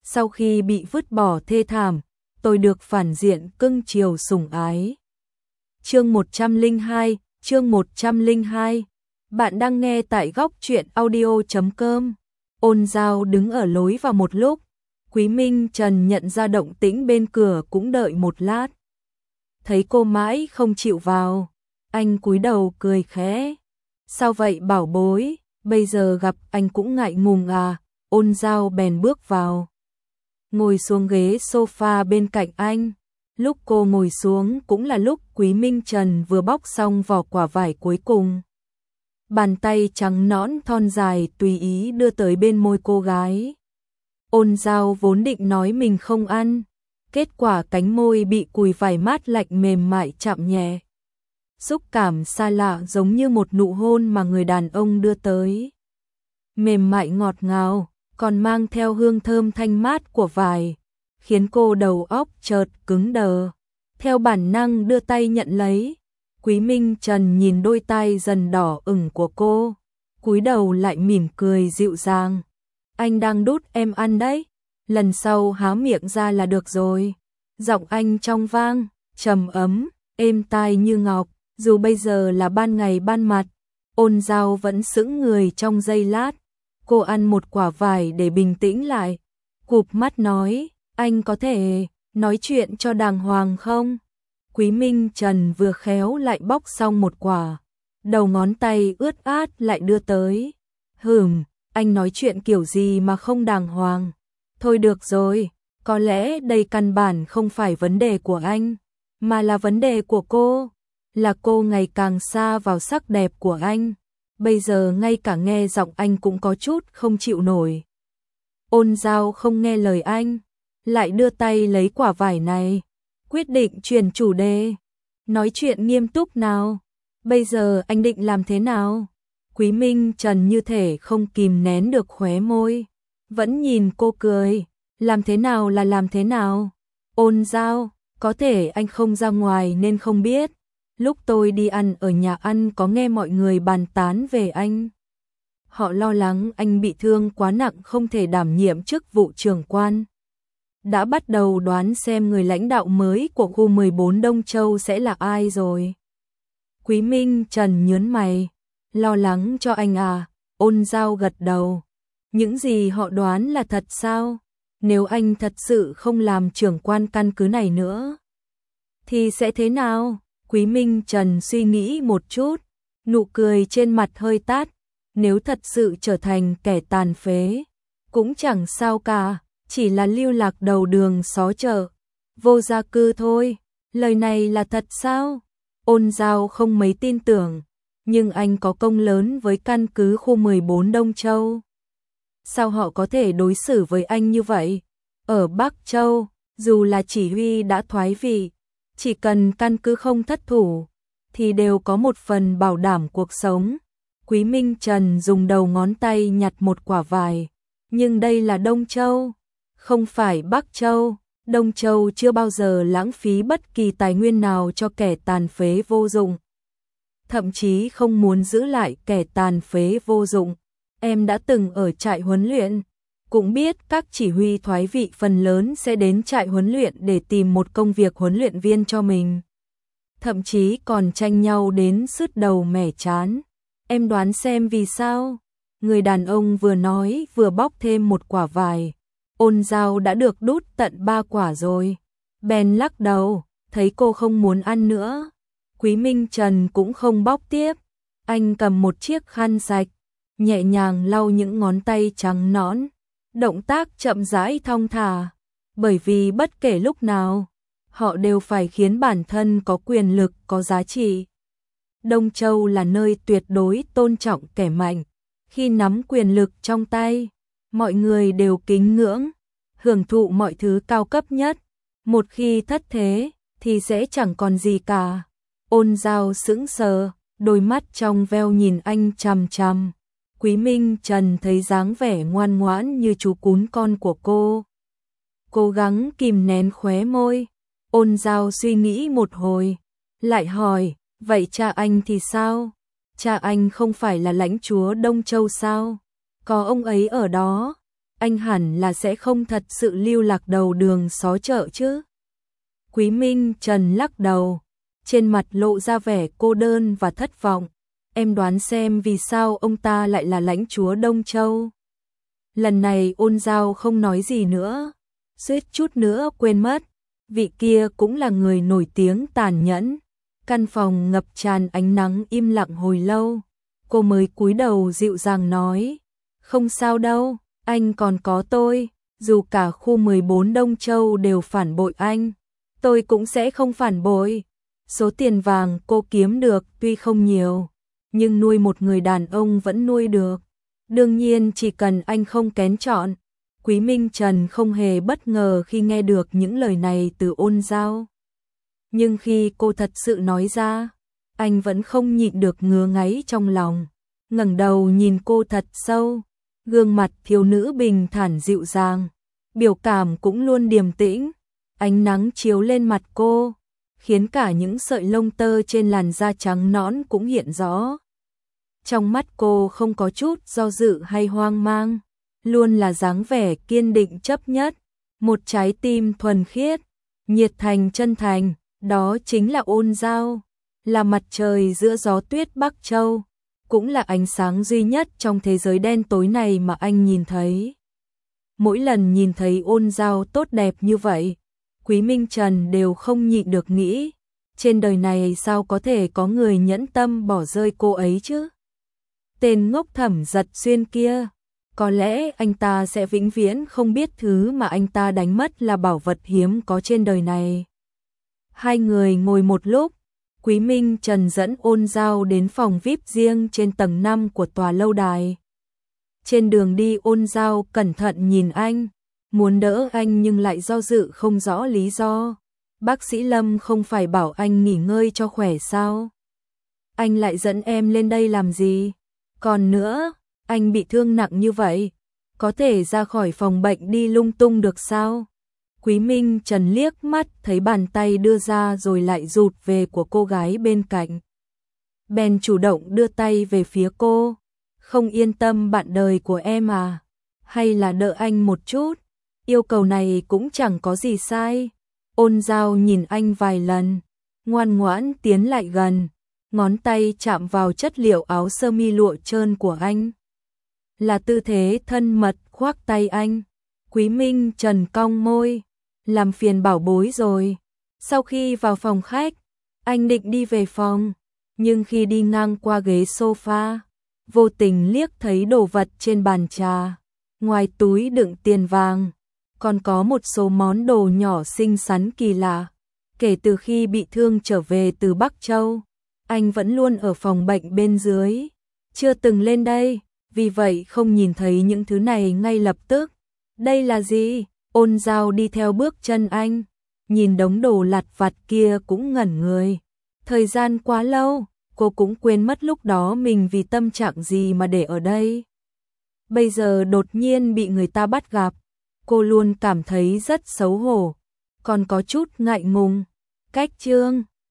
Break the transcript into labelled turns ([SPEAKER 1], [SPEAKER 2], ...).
[SPEAKER 1] sau khi bị vứt bỏ thê thảm, tôi được phản diện cưng chiều sủng ái. Chương 102. Bạn đang nghe tại góc truyện audio.com. Ôn Giao đứng ở lối vào một lúc, Quý Minh Trần nhận ra động tĩnh bên cửa cũng đợi một lát. Thấy cô mãi không chịu vào, anh cúi đầu cười khẽ. Sao vậy bảo bối, bây giờ gặp anh cũng ngại ngùng à? Ôn Giao bèn bước vào, ngồi xuống ghế sofa bên cạnh anh. Lúc cô ngồi xuống cũng là lúc Quý Minh Trần vừa bóc xong vỏ quả vải cuối cùng. Bàn tay trắng nõn thon dài tùy ý đưa tới bên môi cô gái. Ôn Giao vốn định nói mình không ăn, kết quả cánh môi bị cùi vải mát lạnh mềm mại chạm nhẹ. Xúc cảm xa lạ giống như một nụ hôn mà người đàn ông đưa tới. Mềm mại ngọt ngào, còn mang theo hương thơm thanh mát của vải, khiến cô đầu óc chợt cứng đờ. Theo bản năng đưa tay nhận lấy. Quý Minh Trần nhìn đôi tay dần đỏ ửng của cô, cúi đầu lại mỉm cười dịu dàng. Anh đang đút em ăn đấy, lần sau há miệng ra là được rồi. Giọng anh trong vang, trầm ấm, êm tai như ngọc, dù bây giờ là ban ngày ban mặt. Ôn Giao vẫn sững người trong giây lát. Cô ăn một quả vải để bình tĩnh lại, cụp mắt nói, anh có thể nói chuyện cho đàng hoàng không? Quý Minh Trần vừa khéo lại bóc xong một quả, đầu ngón tay ướt át lại đưa tới. Anh nói chuyện kiểu gì mà không đàng hoàng? Thôi được rồi, có lẽ đây căn bản không phải vấn đề của anh, mà là vấn đề của cô. Là cô ngày càng xa vào sắc đẹp của anh. Bây giờ ngay cả nghe giọng anh cũng có chút không chịu nổi. Ôn Giao không nghe lời anh, lại đưa tay lấy quả vải này, quyết định chuyển chủ đề. Nói chuyện nghiêm túc nào, bây giờ anh định làm thế nào? Quý Minh Trần như thể không kìm nén được khóe môi, vẫn nhìn cô cười. Làm thế nào là làm thế nào? Ôn Giao, có thể anh không ra ngoài nên không biết. Lúc tôi đi ăn ở nhà ăn có nghe mọi người bàn tán về anh. Họ lo lắng anh bị thương quá nặng không thể đảm nhiệm chức vụ trưởng quan. Đã bắt đầu đoán xem người lãnh đạo mới của khu 14 Đông Châu sẽ là ai rồi. Quý Minh Trần nhớn mày, lo lắng cho anh à? Ôn Giao gật đầu. Những gì họ đoán là thật sao? Nếu anh thật sự không làm trưởng quan căn cứ này nữa, thì sẽ thế nào? Quý Minh Trần suy nghĩ một chút, nụ cười trên mặt hơi tát. Nếu thật sự trở thành kẻ tàn phế, cũng chẳng sao cả, chỉ là lưu lạc đầu đường xó chợ, vô gia cư thôi. Lời này là thật sao? Ôn Giao không mấy tin tưởng, nhưng anh có công lớn với căn cứ khu 14 Đông Châu. Sao họ có thể đối xử với anh như vậy? Ở Bắc Châu, dù là chỉ huy đã thoái vị, chỉ cần căn cứ không thất thủ, thì đều có một phần bảo đảm cuộc sống. Quý Minh Trần dùng đầu ngón tay nhặt một quả vải. Nhưng đây là Đông Châu, không phải Bắc Châu. Đông Châu chưa bao giờ lãng phí bất kỳ tài nguyên nào cho kẻ tàn phế vô dụng. Thậm chí không muốn giữ lại kẻ tàn phế vô dụng. Em đã từng ở trại huấn luyện, cũng biết các chỉ huy thoái vị phần lớn sẽ đến trại huấn luyện để tìm một công việc huấn luyện viên cho mình. Thậm chí còn tranh nhau đến sứt đầu mẻ trán. Em đoán xem vì sao? Người đàn ông vừa nói vừa bóc thêm một quả vải. Ôn Giao đã được đút tận 3 quả rồi. Bèn lắc đầu, thấy cô không muốn ăn nữa. Quý Minh Trần cũng không bóc tiếp. Anh cầm một chiếc khăn sạch, nhẹ nhàng lau những ngón tay trắng nõn. Động tác chậm rãi thong thả, bởi vì bất kể lúc nào, họ đều phải khiến bản thân có quyền lực, có giá trị. Đông Châu là nơi tuyệt đối tôn trọng kẻ mạnh. Khi nắm quyền lực trong tay, mọi người đều kính ngưỡng, hưởng thụ mọi thứ cao cấp nhất. Một khi thất thế, thì sẽ chẳng còn gì cả. Ôn Giao sững sờ, đôi mắt trong veo nhìn anh chằm chằm. Quý Minh Trần thấy dáng vẻ ngoan ngoãn như chú cún con của cô, cố gắng kìm nén khóe môi. Ôn Giao suy nghĩ một hồi, lại hỏi, vậy cha anh thì sao? Cha anh không phải là lãnh chúa Đông Châu sao? Có ông ấy ở đó. anh hẳn là sẽ không thật sự lưu lạc đầu đường xó chợ chứ. Quý Minh Trần lắc đầu, trên mặt lộ ra vẻ cô đơn và thất vọng. Em đoán xem vì sao ông ta lại là lãnh chúa Đông Châu. Lần này Ôn Giao không nói gì nữa, suýt chút nữa quên mất, vị kia cũng là người nổi tiếng tàn nhẫn. Căn phòng ngập tràn ánh nắng im lặng hồi lâu, cô mới cúi đầu dịu dàng nói, không sao đâu, anh còn có tôi, dù cả khu 14 Đông Châu đều phản bội anh, tôi cũng sẽ không phản bội. Số tiền vàng cô kiếm được tuy không nhiều, nhưng nuôi một người đàn ông vẫn nuôi được. Đương nhiên chỉ cần anh không kén chọn. Quý Minh Trần không hề bất ngờ khi nghe được những lời này từ Ôn Giao. Nhưng khi cô thật sự nói ra, anh vẫn không nhịn được ngứa ngáy trong lòng. Ngẩng đầu nhìn cô thật sâu, gương mặt thiếu nữ bình thản dịu dàng, biểu cảm cũng luôn điềm tĩnh. Ánh nắng chiếu lên mặt cô, khiến cả những sợi lông tơ trên làn da trắng nõn cũng hiện rõ. Trong mắt cô không có chút do dự hay hoang mang, luôn là dáng vẻ kiên định chấp nhất, một trái tim thuần khiết, nhiệt thành chân thành, đó chính là Ôn Giao, là mặt trời giữa gió tuyết Bắc Châu, cũng là ánh sáng duy nhất trong thế giới đen tối này mà anh nhìn thấy. Mỗi lần nhìn thấy Ôn Giao tốt đẹp như vậy, Quý Minh Trần đều không nhịn được nghĩ, trên đời này sao có thể có người nhẫn tâm bỏ rơi cô ấy chứ? Tên ngốc Thẩm Giật Xuyên kia, có lẽ anh ta sẽ vĩnh viễn không biết thứ mà anh ta đánh mất là bảo vật hiếm có trên đời này. Hai người ngồi một lúc, Quý Minh Trần dẫn Ôn Giao đến phòng VIP riêng trên tầng 5 của tòa lâu đài. Trên đường đi Ôn Giao cẩn thận nhìn anh, muốn đỡ anh nhưng lại do dự không rõ lý do. Bác sĩ Lâm không phải bảo anh nghỉ ngơi cho khỏe sao? Anh lại dẫn em lên đây làm gì? Còn nữa, anh bị thương nặng như vậy, có thể ra khỏi phòng bệnh đi lung tung được sao? Quý Minh Trần liếc mắt thấy bàn tay đưa ra rồi lại rụt về của cô gái bên cạnh. Bèn chủ động đưa tay về phía cô. Không yên tâm bạn đời của em à? Hay là đợi anh một chút? Yêu cầu này cũng chẳng có gì sai. Ôn Giao nhìn anh vài lần, ngoan ngoãn tiến lại gần, ngón tay chạm vào chất liệu áo sơ mi lụa trơn của anh. Là tư thế thân mật khoác tay anh. Quý Minh Trần cong môi, làm phiền bảo bối rồi. Sau khi vào phòng khách, anh định đi về phòng, nhưng khi đi ngang qua ghế sofa, vô tình liếc thấy đồ vật trên bàn trà. Ngoài túi đựng tiền vàng, còn có một số món đồ nhỏ xinh xắn kỳ lạ. Kể từ khi bị thương trở về từ Bắc Châu, anh vẫn luôn ở phòng bệnh bên dưới, chưa từng lên đây, vì vậy không nhìn thấy những thứ này ngay lập tức. Đây là gì? Ôn Giao đi theo bước chân anh, nhìn đống đồ lặt vặt kia cũng ngẩn người. Thời gian quá lâu, cô cũng quên mất lúc đó mình vì tâm trạng gì mà để ở đây. Bây giờ đột nhiên bị người ta bắt gặp, cô luôn cảm thấy rất xấu hổ, còn có chút ngại ngùng. Cách chương